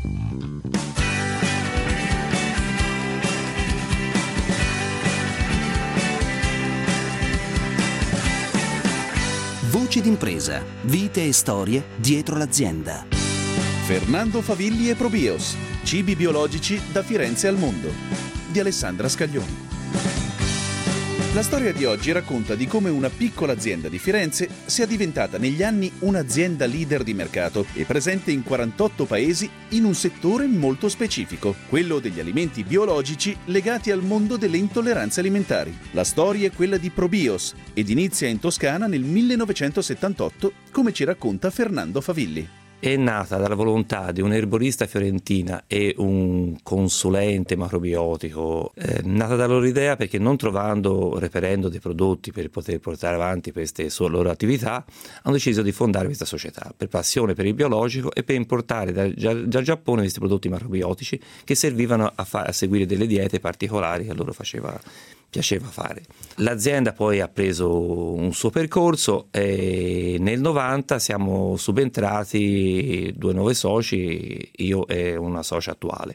Voci d'impresa, vite e storie dietro l'azienda. Fernando Favilli e Probios, cibi biologici da Firenze al mondo, di Alessandra Scaglioni. La storia di oggi racconta di come una piccola azienda di Firenze sia diventata negli anni un'azienda leader di mercato e presente in 48 paesi in un settore molto specifico, quello degli alimenti biologici legati al mondo delle intolleranze alimentari. La storia è quella di Probios ed inizia in Toscana nel 1978, come ci racconta Fernando Favilli. È nata dalla volontà di un'erborista fiorentina e un consulente macrobiotico, nata dalla loro idea perché non reperendo dei prodotti per poter portare avanti queste loro attività, hanno deciso di fondare questa società per passione per il biologico e per importare dal Giappone questi prodotti macrobiotici che servivano a seguire delle diete particolari che a loro piaceva fare. L'azienda poi ha preso un suo percorso e nel 90 siamo subentrati 2 nuovi soci, io e una socia attuale.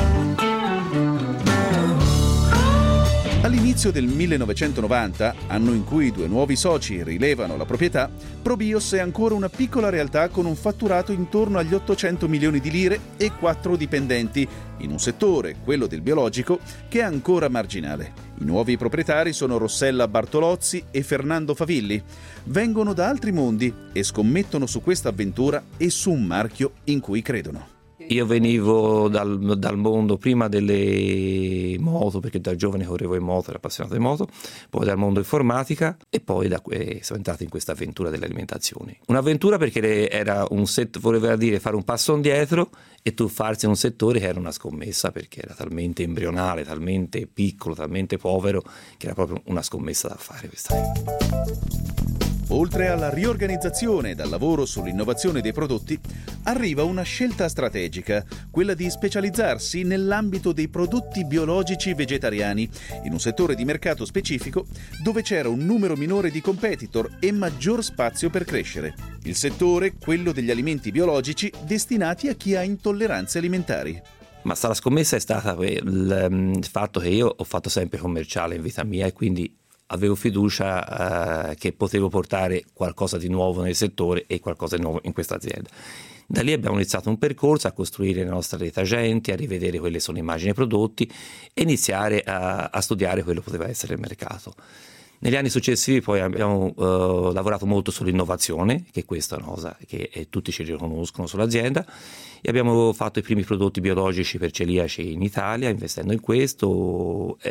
All'inizio del 1990, anno in cui 2 nuovi soci rilevano la proprietà, Probios è ancora una piccola realtà con un fatturato intorno agli 800 milioni di lire e 4 dipendenti, in un settore, quello del biologico, che è ancora marginale. I nuovi proprietari sono Rossella Bartolozzi e Fernando Favilli. Vengono da altri mondi e scommettono su questa avventura e su un marchio in cui credono. Io venivo dal mondo prima delle moto, perché da giovane correvo in moto, ero appassionato di moto, poi dal mondo informatica e poi sono entrato in questa avventura dell'alimentazione. Un'avventura perché era voleva dire fare un passo indietro e tuffarsi in un settore che era una scommessa, perché era talmente embrionale, talmente piccolo, talmente povero, che era proprio una scommessa da fare questa. Oltre alla riorganizzazione e al lavoro sull'innovazione dei prodotti, arriva una scelta strategica, quella di specializzarsi nell'ambito dei prodotti biologici vegetariani, in un settore di mercato specifico dove c'era un numero minore di competitor e maggior spazio per crescere. Il settore, quello degli alimenti biologici destinati a chi ha intolleranze alimentari. Ma la scommessa è stata il fatto che io ho fatto sempre commerciale in vita mia e quindi avevo fiducia che potevo portare qualcosa di nuovo nel settore e qualcosa di nuovo in questa azienda. Da lì abbiamo iniziato un percorso a costruire le nostre reti agenti, a rivedere quelle sono immagini e prodotti e iniziare a studiare quello che poteva essere il mercato. Negli anni successivi poi abbiamo lavorato molto sull'innovazione, che questa è una cosa che tutti ci riconoscono sull'azienda, e abbiamo fatto i primi prodotti biologici per celiaci in Italia, investendo in questo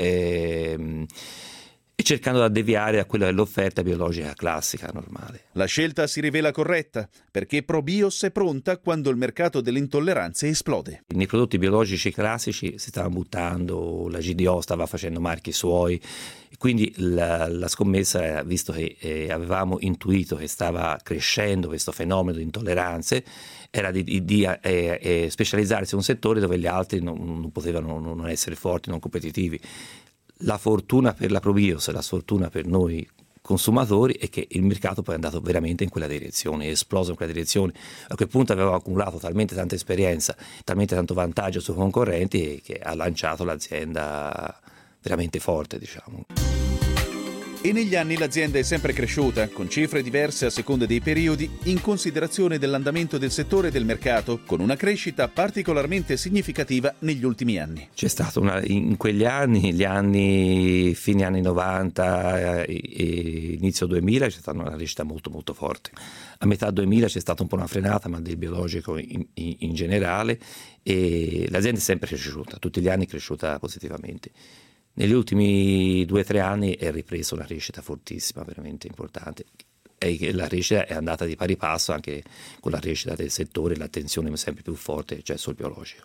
e cercando di deviare a quella dell'offerta biologica classica, normale. La scelta si rivela corretta, perché Probios è pronta quando il mercato delle intolleranze esplode. Nei prodotti biologici classici si stava buttando, la GDO stava facendo marchi suoi, quindi la scommessa era, visto che avevamo intuito che stava crescendo questo fenomeno di intolleranze, era di specializzarsi in un settore dove gli altri non potevano non essere forti, non competitivi. La fortuna per la Probios e la sfortuna per noi consumatori è che il mercato poi è andato veramente in quella direzione, è esploso in quella direzione. A quel punto avevamo accumulato talmente tanta esperienza, talmente tanto vantaggio sui concorrenti che ha lanciato l'azienda veramente forte, diciamo. E negli anni l'azienda è sempre cresciuta, con cifre diverse a seconda dei periodi, in considerazione dell'andamento del settore e del mercato, con una crescita particolarmente significativa negli ultimi anni. C'è stato in quegli anni, fine anni 90 e inizio 2000, c'è stata una crescita molto molto forte. A metà 2000 c'è stata un po' una frenata, ma del biologico in generale, e l'azienda è sempre cresciuta, tutti gli anni è cresciuta positivamente. Negli ultimi 2-3 anni è ripresa una crescita fortissima, veramente importante. E la crescita è andata di pari passo anche con la crescita del settore, l'attenzione sempre più forte, cioè sul biologico.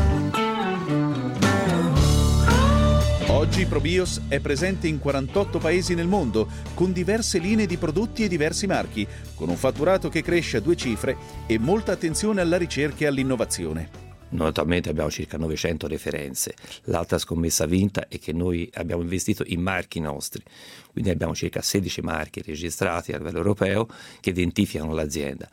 Oggi Probios è presente in 48 paesi nel mondo, con diverse linee di prodotti e diversi marchi, con un fatturato che cresce a 2 cifre e molta attenzione alla ricerca e all'innovazione. Noi attualmente abbiamo circa 900 referenze. L'altra scommessa vinta è che noi abbiamo investito in marchi nostri, quindi abbiamo circa 16 marchi registrati a livello europeo che identificano l'azienda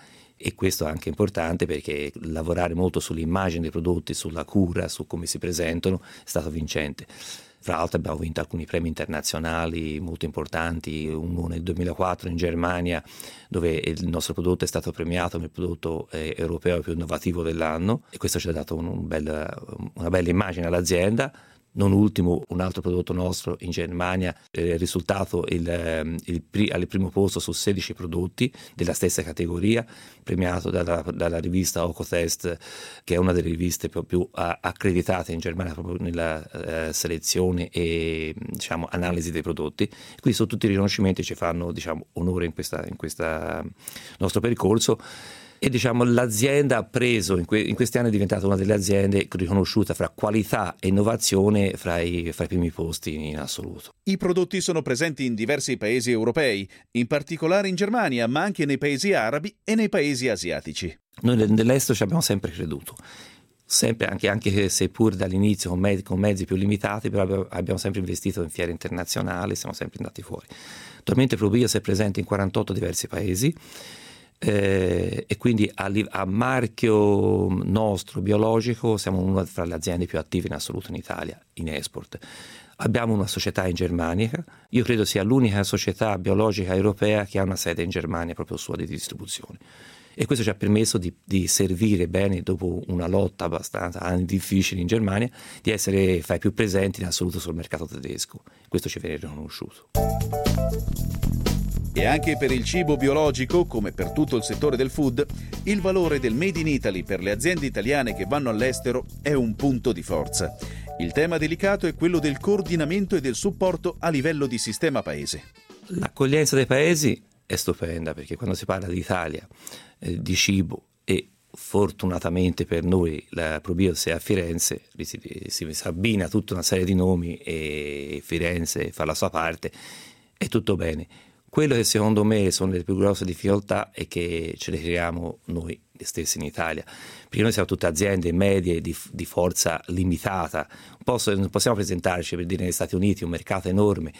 E questo è anche importante perché lavorare molto sull'immagine dei prodotti, sulla cura, su come si presentano è stato vincente. Fra l'altro abbiamo vinto alcuni premi internazionali molto importanti, uno nel 2004 in Germania dove il nostro prodotto è stato premiato come prodotto europeo più innovativo dell'anno, e questo ci ha dato una bella immagine all'azienda. Non ultimo, un altro prodotto nostro in Germania è risultato al primo posto su 16 prodotti della stessa categoria, premiato dalla rivista Ocotest, che è una delle riviste più accreditate in Germania proprio nella selezione e analisi dei prodotti. Quindi sono tutti riconoscimenti che ci fanno onore in questo nostro percorso. E l'azienda ha preso, in questi anni è diventata una delle aziende riconosciuta fra qualità e innovazione fra i primi posti in assoluto. I prodotti sono presenti in diversi paesi europei, in particolare in Germania, ma anche nei paesi arabi e nei paesi asiatici. Noi nell'est ci abbiamo sempre creduto. Sempre, anche se pur dall'inizio con mezzi più limitati, però abbiamo sempre investito in fiere internazionali, siamo sempre andati fuori. Attualmente ProBios è presente in 48 diversi paesi. E quindi a marchio nostro biologico siamo una fra le aziende più attive in assoluto in Italia in export. Abbiamo una società in Germania, io credo sia l'unica società biologica europea che ha una sede in Germania proprio sua di distribuzione, e questo ci ha permesso di servire bene, dopo una lotta abbastanza difficile in Germania, di essere fra i più presenti in assoluto sul mercato tedesco. Questo ci viene riconosciuto. E anche per il cibo biologico, come per tutto il settore del food, il valore del Made in Italy per le aziende italiane che vanno all'estero è un punto di forza. Il tema delicato è quello del coordinamento e del supporto a livello di sistema paese. L'accoglienza dei paesi è stupenda, perché quando si parla di Italia, di cibo, e fortunatamente per noi la ProBios è a Firenze, si abbina tutta una serie di nomi e Firenze fa la sua parte, è tutto bene. Quello che secondo me sono le più grosse difficoltà è che ce le creiamo noi stessi in Italia, perché noi siamo tutte aziende medie di forza limitata. Non possiamo presentarci, per dire, negli Stati Uniti, un mercato enorme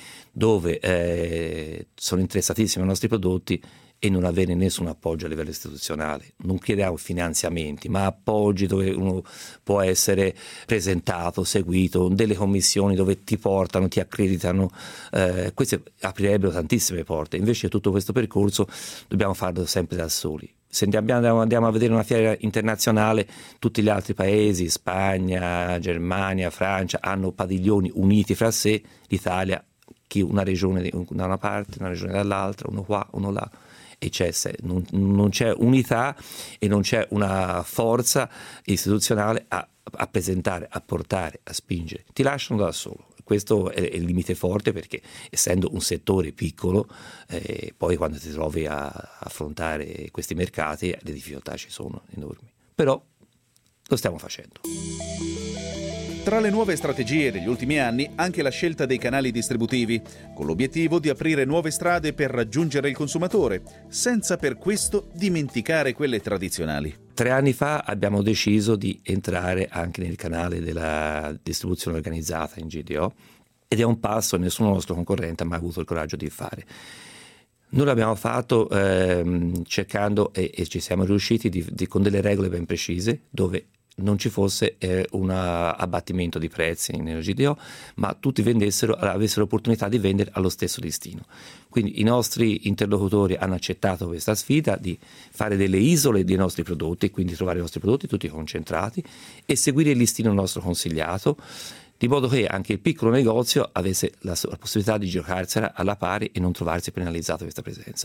dove sono interessatissimi i nostri prodotti e non avere nessun appoggio a livello istituzionale. Non chiediamo finanziamenti, ma appoggi dove uno può essere presentato, seguito, delle commissioni dove ti portano, ti accreditano. Queste aprirebbero tantissime porte. Invece tutto questo percorso dobbiamo farlo sempre da soli. Se andiamo a vedere una fiera internazionale, tutti gli altri paesi, Spagna, Germania, Francia, hanno padiglioni uniti fra sé. L'Italia, una regione da una parte, una regione dall'altra, uno qua, uno là. E non c'è unità e non c'è una forza istituzionale a presentare, a portare, a spingere. Ti lasciano da solo. Questo è il limite forte, perché essendo un settore piccolo, poi quando ti trovi a affrontare questi mercati le difficoltà ci sono enormi. Però lo stiamo facendo. Tra le nuove strategie degli ultimi anni, anche la scelta dei canali distributivi, con l'obiettivo di aprire nuove strade per raggiungere il consumatore, senza per questo dimenticare quelle tradizionali. 3 anni fa abbiamo deciso di entrare anche nel canale della distribuzione organizzata in GDO, ed è un passo che nessun nostro concorrente ha mai avuto il coraggio di fare. Noi l'abbiamo fatto cercando, e ci siamo riusciti, con delle regole ben precise, dove non ci fosse un abbattimento di prezzi nel GDO, ma tutti avessero l'opportunità di vendere allo stesso listino. Quindi i nostri interlocutori hanno accettato questa sfida di fare delle isole dei nostri prodotti, quindi trovare i nostri prodotti tutti concentrati e seguire il listino nostro consigliato, di modo che anche il piccolo negozio avesse la possibilità di giocarsela alla pari e non trovarsi penalizzato questa presenza.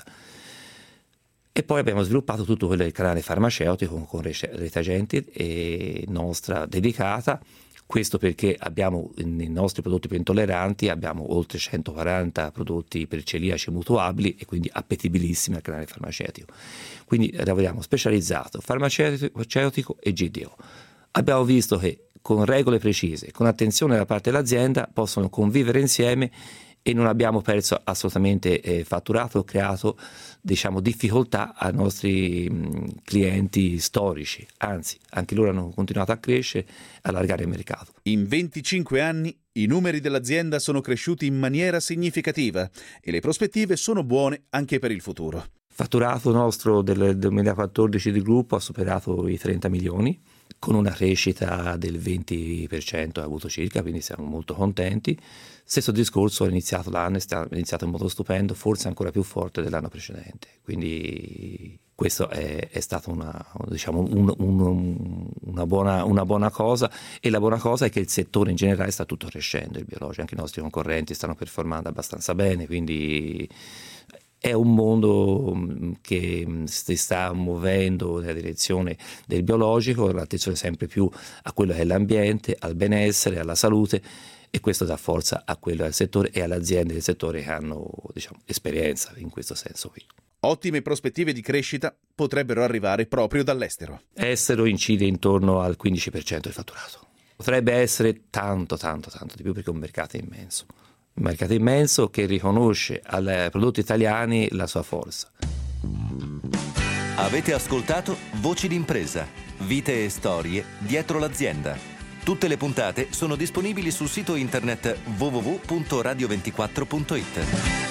E poi abbiamo sviluppato tutto quello del canale farmaceutico con rete agenti e nostra dedicata. Questo perché abbiamo nei nostri prodotti più intolleranti abbiamo oltre 140 prodotti per celiaci mutuabili e quindi appetibilissimi al canale farmaceutico. Quindi lavoriamo specializzato, farmaceutico e GDO. Abbiamo visto che con regole precise, con attenzione da parte dell'azienda, possono convivere insieme e non abbiamo perso assolutamente fatturato, creato difficoltà ai nostri clienti storici, anzi anche loro hanno continuato a crescere, allargare il mercato. In 25 anni i numeri dell'azienda sono cresciuti in maniera significativa e le prospettive sono buone anche per il futuro. Il fatturato nostro del 2014 del gruppo ha superato i 30 milioni, con una crescita del 20% ha avuto circa, quindi siamo molto contenti. Stesso discorso, è iniziato l'anno, è iniziato in modo stupendo, forse ancora più forte dell'anno precedente. Quindi questo è stato una buona cosa, e la buona cosa è che il settore in generale sta tutto crescendo, il biologico, anche i nostri concorrenti stanno performando abbastanza bene, quindi è un mondo che si sta muovendo nella direzione del biologico, l'attenzione sempre più a quello che è l'ambiente, al benessere, alla salute, e questo dà forza a quello del settore e alle aziende del settore che hanno esperienza in questo senso qui. Ottime prospettive di crescita potrebbero arrivare proprio dall'estero. Estero incide intorno al 15% del fatturato. Potrebbe essere tanto di più, perché è un mercato immenso. Un mercato immenso che riconosce ai prodotti italiani la sua forza. Avete ascoltato Voci d'impresa, vite e storie dietro l'azienda. Tutte le puntate sono disponibili sul sito internet www.radio24.it.